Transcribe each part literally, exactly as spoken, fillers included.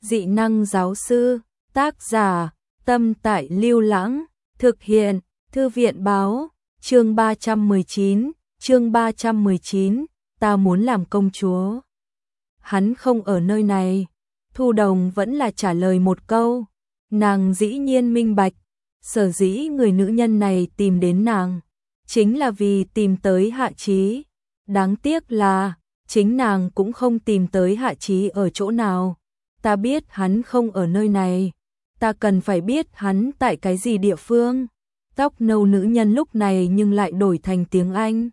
dị năng giáo sư, tác giả, Tâm Tại Lưu Lãng, thực hiện, Thư viện báo, chương ba trăm mười chín, chương ba trăm mười chín, ta muốn làm công chúa. Hắn không ở nơi này, Thu Đồng vẫn là trả lời một câu, nàng dĩ nhiên minh bạch, sở dĩ người nữ nhân này tìm đến nàng, chính là vì tìm tới Hạ Chí. Đáng tiếc là, chính nàng cũng không tìm tới Hạ Chí ở chỗ nào. Ta biết hắn không ở nơi này, ta cần phải biết hắn tại cái gì địa phương. Tóc nâu nữ nhân lúc này nhưng lại đổi thành tiếng Anh.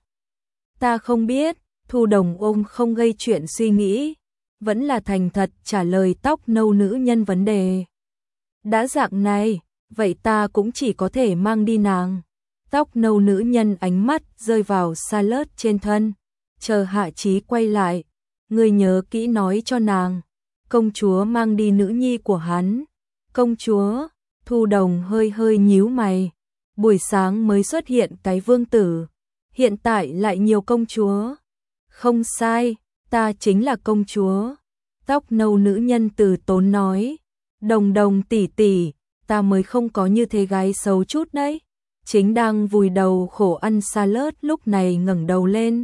Ta không biết, Thu Đồng ôm không gây chuyện suy nghĩ, vẫn là thành thật trả lời tóc nâu nữ nhân vấn đề. Đã dạng này, vậy ta cũng chỉ có thể mang đi nàng. Tóc nâu nữ nhân ánh mắt rơi vào Charlotte trên thân, chờ Hạ Chí quay lại, ngươi nhớ kỹ nói cho nàng, công chúa mang đi nữ nhi của hắn. Công chúa? Thu Đồng hơi hơi nhíu mày, buổi sáng mới xuất hiện cái vương tử, hiện tại lại nhiều công chúa. Không sai, ta chính là công chúa. Tóc nâu nữ nhân từ tốn nói, Đồng Đồng tỷ tỷ, ta mới không có như thế gái xấu chút đấy. Chính đang vùi đầu khổ ăn Charlotte lúc này ngẩng đầu lên,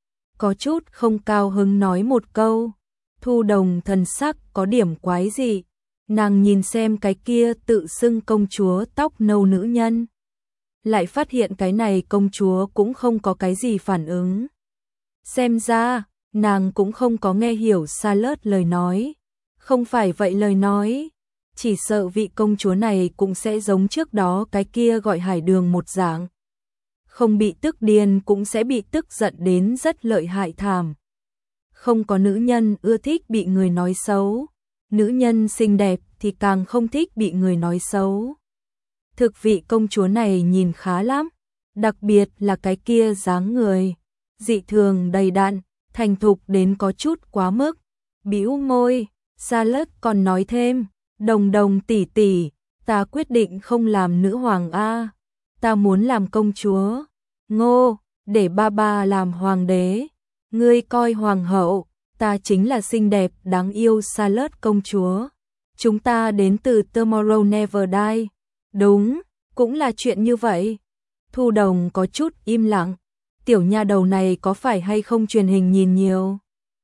có chút không cao hứng nói một câu. Thu Đồng thần sắc có điểm quái dị, nàng nhìn xem cái kia tự xưng công chúa tóc nâu nữ nhân, lại phát hiện cái này công chúa cũng không có cái gì phản ứng. Xem ra, nàng cũng không có nghe hiểu Charlotte lời nói. Không phải vậy lời nói, chỉ sợ vị công chúa này cũng sẽ giống trước đó cái kia gọi Hải Đường một dạng. Không bị tức điên cũng sẽ bị tức giận đến rất lợi hại thảm. Không có nữ nhân ưa thích bị người nói xấu, nữ nhân xinh đẹp thì càng không thích bị người nói xấu. Thực vị công chúa này nhìn khá lắm, đặc biệt là cái kia dáng người, dị thường đầy đặn, thành thục đến có chút quá mức. Bĩu môi, Charlotte còn nói thêm, Đồng Đồng tỷ tỷ, ta quyết định không làm nữ hoàng a, ta muốn làm công chúa. Ngô, để ba ba làm hoàng đế, ngươi coi hoàng hậu, ta chính là xinh đẹp đáng yêu Charlotte công chúa. Chúng ta đến từ Tomorrow Never Die. Đúng, cũng là chuyện như vậy. Thu Đồng có chút im lặng, tiểu nha đầu này có phải hay không truyền hình nhìn nhiều.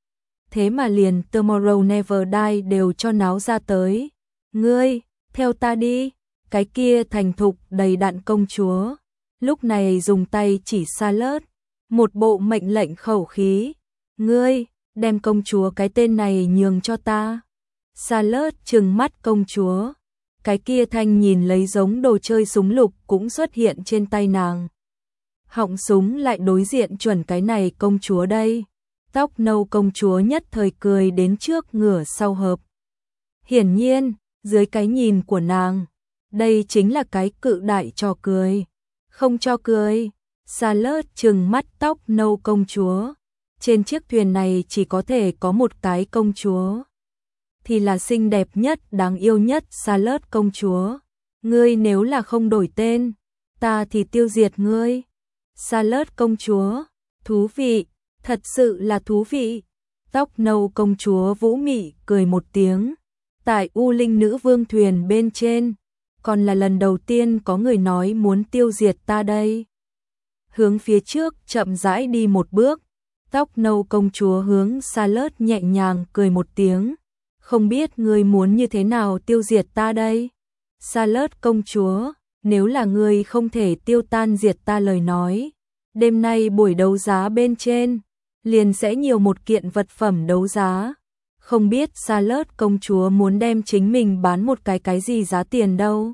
Thế mà liền Tomorrow Never Die đều cho náo ra tới. Ngươi, theo ta đi, cái kia thành thục đầy đặn công chúa. Lúc này dùng tay chỉ Charlotte, một bộ mệnh lệnh khẩu khí. Ngươi, đem công chúa cái tên này nhường cho ta. Charlotte trừng mắt công chúa. Cái kia thanh nhìn lấy giống đồ chơi súng lục cũng xuất hiện trên tay nàng. Họng súng lại đối diện chuẩn cái này công chúa đây. Tóc nâu công chúa nhất thời cười đến trước ngửa sau hợp. Hiển nhiên, dưới cái nhìn của nàng, đây chính là cái cự đại trò cười. Không cho cười, Charlotte trừng mắt tóc nâu công chúa. Trên chiếc thuyền này chỉ có thể có một cái công chúa, thì là xinh đẹp nhất, đáng yêu nhất Charlotte công chúa. Ngươi nếu là không đổi tên, ta thì tiêu diệt ngươi. Charlotte công chúa, thú vị, thật sự là thú vị. Tóc nâu công chúa vũ mị cười một tiếng. Tại U Linh Nữ Vương thuyền bên trên, còn là lần đầu tiên có người nói muốn tiêu diệt ta đây. Hướng phía trước chậm rãi đi một bước, tóc nâu công chúa hướng Charlotte nhẹ nhàng cười một tiếng. Không biết ngươi muốn như thế nào tiêu diệt ta đây? Charlotte công chúa, nếu là ngươi không thể tiêu tan diệt ta lời nói, đêm nay buổi đấu giá bên trên, liền sẽ nhiều một kiện vật phẩm đấu giá. Không biết Charlotte công chúa muốn đem chính mình bán một cái cái gì giá tiền đâu.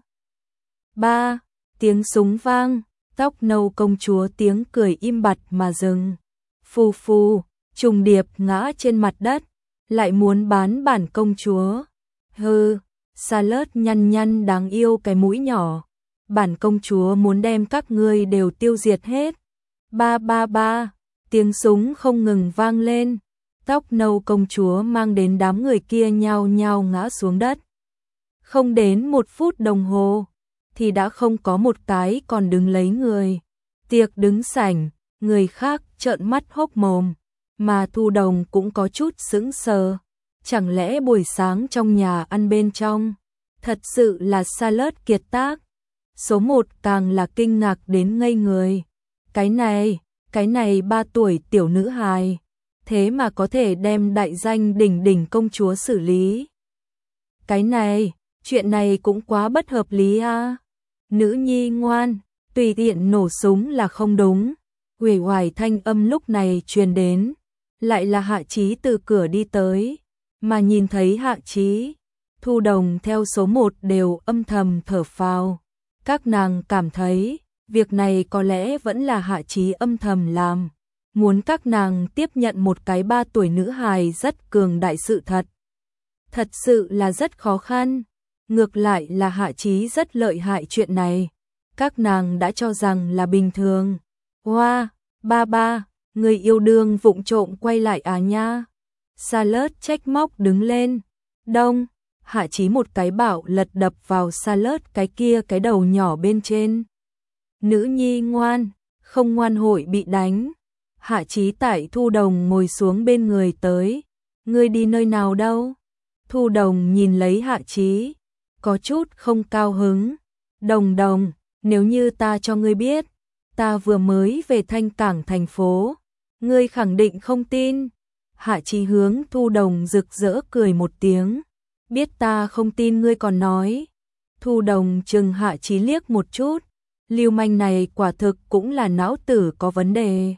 Ba, tiếng súng vang, tóc nâu công chúa tiếng cười im bặt mà dừng. Phù phù, trùng điệp ngã trên mặt đất, lại muốn bán bản công chúa. Hừ, Charlotte nhăn nhăn đáng yêu cái mũi nhỏ. Bản công chúa muốn đem các ngươi đều tiêu diệt hết. Ba ba ba, tiếng súng không ngừng vang lên. Tóc nâu công chúa mang đến đám người kia nhao nhao ngã xuống đất. Không đến một phút đồng hồ, thì đã không có một cái còn đứng lấy người. Tiệc đứng sảnh, người khác trợn mắt hốc mồm, mà Thu Đồng cũng có chút sững sờ. chẳng lẽ buổi sáng trong nhà ăn bên trong, thật sự là salad kiệt tác. Số một càng là kinh ngạc đến ngây người. Cái này, cái này ba tuổi tiểu nữ hài, thế mà có thể đem đại danh đỉnh đỉnh công chúa xử lý. Cái này, chuyện này cũng quá bất hợp lý a. Nữ nhi ngoan, tùy tiện nổ súng là không đúng. Uể oải thanh âm lúc này truyền đến, lại là Hạ Chí từ cửa đi tới, mà nhìn thấy Hạ Chí, Thu Đồng theo số một đều âm thầm thở phào. Các nàng cảm thấy, việc này có lẽ vẫn là Hạ Chí âm thầm làm, muốn các nàng tiếp nhận một cái ba tuổi nữ hài rất cường đại sự thật. Thật sự là rất khó khăn, ngược lại là Hạ Chí rất lợi hại chuyện này. Các nàng đã cho rằng là bình thường. Hoa, wow, ba ba, người yêu đương vụng trộm quay lại à nha. Salad trách móc đứng lên. Đông, Hạ Chí một cái bảo lật đập vào Salad cái kia cái đầu nhỏ bên trên. Nữ nhi ngoan, không ngoan hội bị đánh. Hạ Chí tại Thu Đồng ngồi xuống bên người tới. Ngươi đi nơi nào đâu? Thu Đồng nhìn lấy Hạ Chí, có chút không cao hứng. Đồng Đồng, nếu như ta cho ngươi biết, ta vừa mới về Thanh Cảng thành phố, ngươi khẳng định không tin. Hạ Chí hướng Thu Đồng rực rỡ cười một tiếng. Biết ta không tin ngươi còn nói. Thu Đồng chừng Hạ Chí liếc một chút. Lưu manh này quả thực cũng là não tử có vấn đề.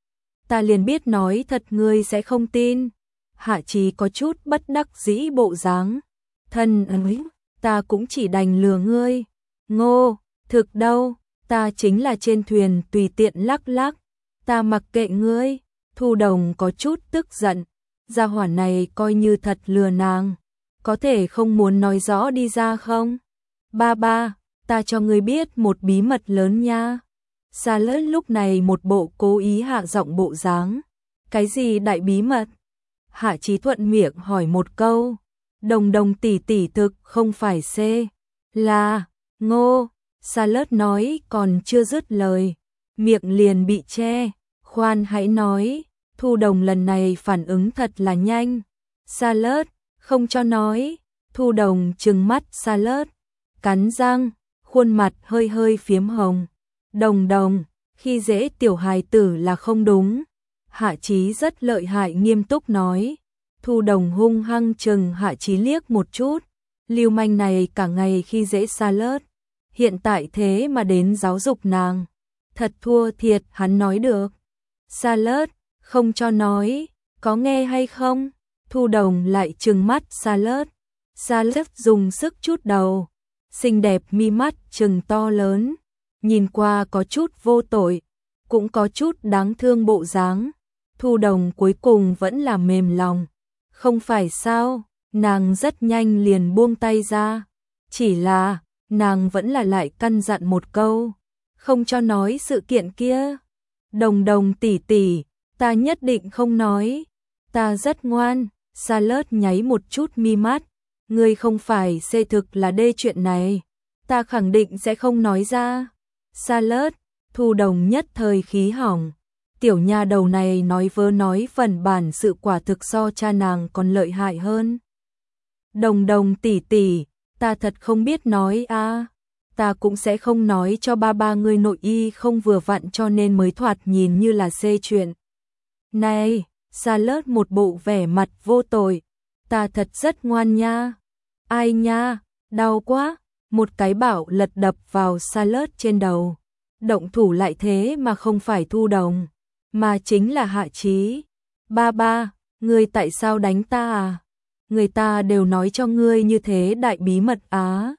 Ta liền biết nói thật ngươi sẽ không tin. Hạ Chí có chút bất đắc dĩ bộ dáng. Thân ơi, ta cũng chỉ đành lừa ngươi. Ngô, thực đâu, ta chính là trên thuyền tùy tiện lắc lắc. Ta mặc kệ ngươi. Thu Đồng có chút tức giận. Gia hỏa này coi như thật lừa nàng. Có thể không muốn nói rõ đi ra không? Ba ba, ta cho ngươi biết một bí mật lớn nha. Salad lúc này một bộ cố ý hạ giọng bộ dáng. Cái gì đại bí mật? Hạ Chí thuận miệng hỏi một câu. Đồng Đồng tỷ tỷ thực không phải C. Là, Ngô. Salad nói còn chưa dứt lời. Miệng liền bị che. Khoan hãy nói. Thu Đồng lần này phản ứng thật là nhanh. Salad, không cho nói. Thu Đồng trừng mắt Salad, cắn răng, khuôn mặt hơi hơi phiếm hồng. Đồng Đồng, khi dễ tiểu hài tử là không đúng. Hạ Chí rất lợi hại nghiêm túc nói. Thu Đồng hung hăng chừng Hạ Chí liếc một chút. Lưu manh này cả ngày khi dễ Salad, hiện tại thế mà đến giáo dục nàng. Thật thua thiệt hắn nói được. Salad, không cho nói, có nghe hay không? Thu Đồng lại trừng mắt Salad. Salad dùng sức chút đầu, xinh đẹp mi mắt trừng to lớn, nhìn qua có chút vô tội, cũng có chút đáng thương bộ dáng. Thu Đồng cuối cùng vẫn là mềm lòng. Không phải sao, nàng rất nhanh liền buông tay ra. Chỉ là, nàng vẫn là lại căn dặn một câu, không cho nói sự kiện kia. Đồng Đồng tỷ tỷ, ta nhất định không nói. Ta rất ngoan. Salad nháy một chút mi mắt. Ngươi không phải xê thực là đê chuyện này. Ta khẳng định sẽ không nói ra. Salad, Thu Đồng nhất thời khí hỏng. Tiểu nha đầu này nói vớ nói phần bản sự quả thực so cha nàng còn lợi hại hơn. Đồng Đồng tỷ tỷ, ta thật không biết nói a. À. Ta cũng sẽ không nói cho ba ba ngươi nội y không vừa vặn cho nên mới thoạt nhìn như là xê chuyện. Này, Salad một bộ vẻ mặt vô tội. Ta thật rất ngoan nha. Ai nha, đau quá. Một cái bảo lật đập vào Salad trên đầu. Động thủ lại thế mà không phải Thu Đồng, mà chính là Hạ Chí. Ba ba, ngươi tại sao đánh ta à? Người ta đều nói cho ngươi như thế đại bí mật á.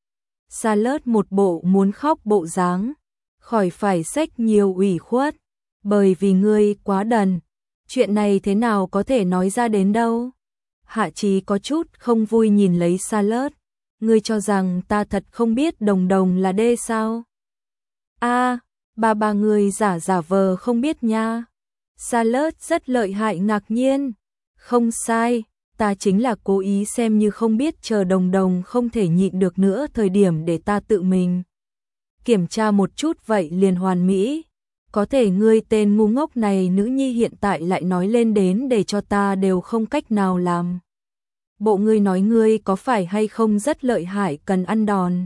Salad một bộ muốn khóc bộ dáng. Khỏi phải xách nhiều ủy khuất. Bởi vì ngươi quá đần. Chuyện này thế nào có thể nói ra đến đâu? Hạ Chí có chút không vui nhìn lấy Salad. Ngươi cho rằng ta thật không biết Đồng Đồng là đê sao? A, à, ba ba người giả giả vờ không biết nha. Salad rất lợi hại ngạc nhiên. Không sai, ta chính là cố ý xem như không biết chờ Đồng Đồng không thể nhịn được nữa thời điểm để ta tự mình kiểm tra một chút vậy liền hoàn mỹ. Có thể ngươi tên ngu ngốc này nữ nhi hiện tại lại nói lên đến để cho ta đều không cách nào làm. bộ ngươi nói ngươi có phải hay không rất lợi hại cần ăn đòn.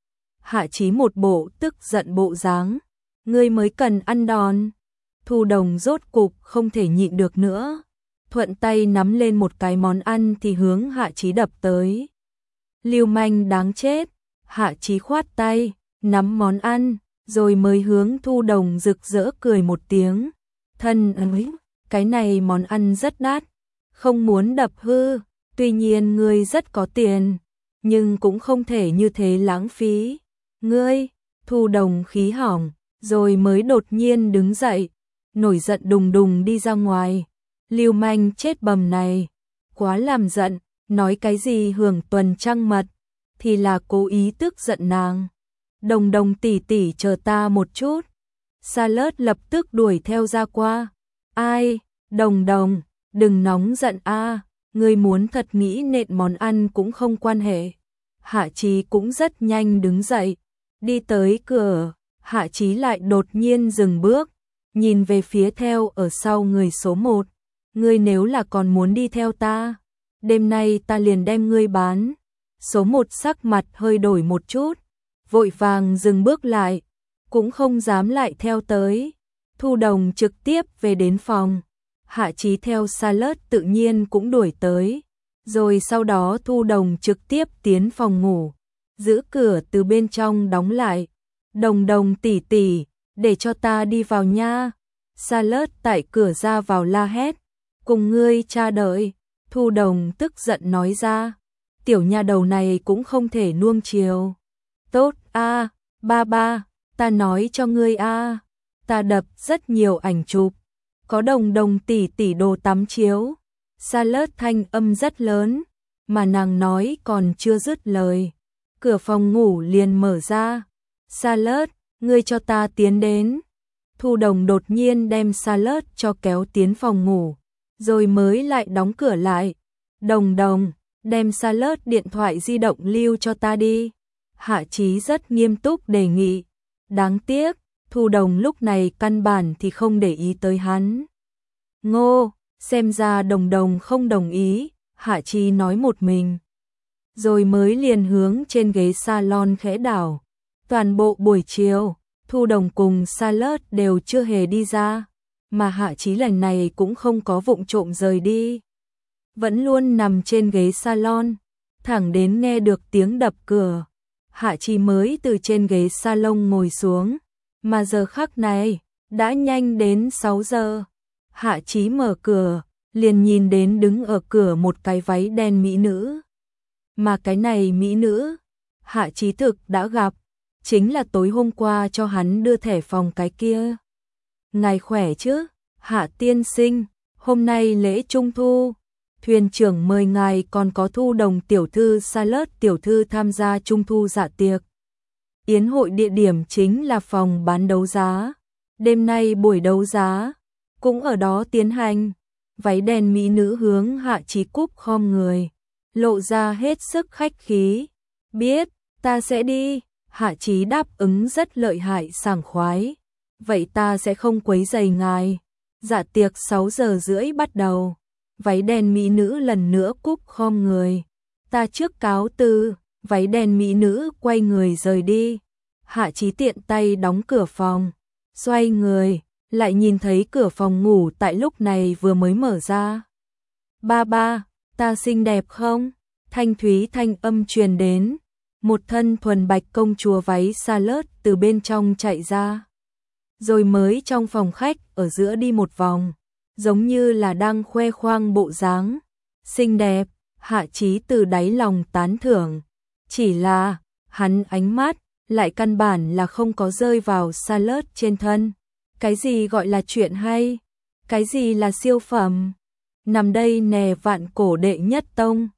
Hạ Chí một bộ tức giận bộ dáng, ngươi mới cần ăn đòn. Thu Đồng rốt cục không thể nhịn được nữa, thuận tay nắm lên một cái món ăn thì hướng Hạ Chí đập tới. Lưu manh đáng chết, Hạ Chí khoát tay, nắm món ăn, rồi mới hướng Thu Đồng rực rỡ cười một tiếng. Thân ơi, cái này món ăn rất đắt, không muốn đập hư, tuy nhiên ngươi rất có tiền, nhưng cũng không thể như thế lãng phí. Ngươi, Thu Đồng khí hỏng, rồi mới đột nhiên đứng dậy, nổi giận đùng đùng đi ra ngoài. Lưu manh chết bầm này, quá làm giận, nói cái gì hưởng tuần trăng mật, thì là cố ý tức giận nàng. Đồng Đồng tỷ tỷ chờ ta một chút. Salad lập tức đuổi theo ra qua. Ai, Đồng Đồng, đừng nóng giận a, ngươi muốn thật nghĩ nện món ăn cũng không quan hệ. Hạ Chí cũng rất nhanh đứng dậy, đi tới cửa. Hạ Chí lại đột nhiên dừng bước, nhìn về phía theo ở sau người số một. Ngươi nếu là còn muốn đi theo ta, đêm nay ta liền đem ngươi bán. Số một sắc mặt hơi đổi một chút, vội vàng dừng bước lại, cũng không dám lại theo tới. Thu Đồng trực tiếp về đến phòng, Hạ Chí theo Salad tự nhiên cũng đuổi tới, rồi sau đó Thu Đồng trực tiếp tiến phòng ngủ, giữ cửa từ bên trong đóng lại. Đồng Đồng tỷ tỷ, để cho ta đi vào nha. Salad tại cửa ra vào la hét, cùng ngươi cha đợi. Thu Đồng tức giận nói ra, tiểu nha đầu này cũng không thể nuông chiều. Tốt a, ba ba, ta nói cho ngươi a, ta đập rất nhiều ảnh chụp, có Đồng Đồng tỷ tỷ đồ tắm chiếu. Salad thanh âm rất lớn, mà nàng nói còn chưa dứt lời, cửa phòng ngủ liền mở ra. Salad, ngươi cho ta tiến đến. Thu Đồng đột nhiên đem Salad cho kéo tiến phòng ngủ, rồi mới lại đóng cửa lại. Đồng Đồng, đem Salad điện thoại di động lưu cho ta đi. Hạ Chí rất nghiêm túc đề nghị. Đáng tiếc, Thu Đồng lúc này căn bản thì không để ý tới hắn. Ngô, xem ra Đồng Đồng không đồng ý, Hạ Chí nói một mình. Rồi mới liền hướng trên ghế salon khẽ đảo. Toàn bộ buổi chiều, Thu Đồng cùng Salad đều chưa hề đi ra, mà Hạ Chí lần này cũng không có vụng trộm rời đi. Vẫn luôn nằm trên ghế salon, thẳng đến nghe được tiếng đập cửa. Hạ Chí mới từ trên ghế salon ngồi xuống, mà giờ khắc này, đã nhanh đến sáu giờ. Hạ Chí mở cửa, liền nhìn đến đứng ở cửa một cái váy đen mỹ nữ. Mà cái này mỹ nữ, Hạ Chí thực đã gặp, chính là tối hôm qua cho hắn đưa thẻ phòng cái kia. Ngài khỏe chứ, Hạ tiên sinh, hôm nay lễ trung thu, thuyền trưởng mời ngài còn có Thu Đồng tiểu thư Salad tiểu thư tham gia trung thu dạ tiệc. Yến hội địa điểm chính là phòng bán đấu giá, đêm nay buổi đấu giá cũng ở đó tiến hành. Váy đen mỹ nữ hướng Hạ Chí cúp khom người, lộ ra hết sức khách khí. Biết, ta sẽ đi. Hạ Chí đáp ứng rất lợi hại sảng khoái. Vậy ta sẽ không quấy rầy ngài. Dạ tiệc sáu giờ rưỡi bắt đầu. Váy đen mỹ nữ lần nữa cúp khom người. Ta trước cáo từ. Váy đen mỹ nữ quay người rời đi. Hạ Chí tiện tay đóng cửa phòng, xoay người, lại nhìn thấy cửa phòng ngủ tại lúc này vừa mới mở ra. Ba ba, ta xinh đẹp không? Thanh thúy thanh âm truyền đến. Một thân thuần bạch công chúa váy Salad từ bên trong chạy ra. Rồi mới trong phòng khách ở giữa đi một vòng, giống như là đang khoe khoang bộ dáng. Xinh đẹp, Hạ Chí từ đáy lòng tán thưởng. Chỉ là, hắn ánh mắt, lại căn bản là không có rơi vào Salad trên thân. Cái gì gọi là chuyện hay? Cái gì là siêu phẩm? Nằm đây nè vạn cổ đệ nhất tông.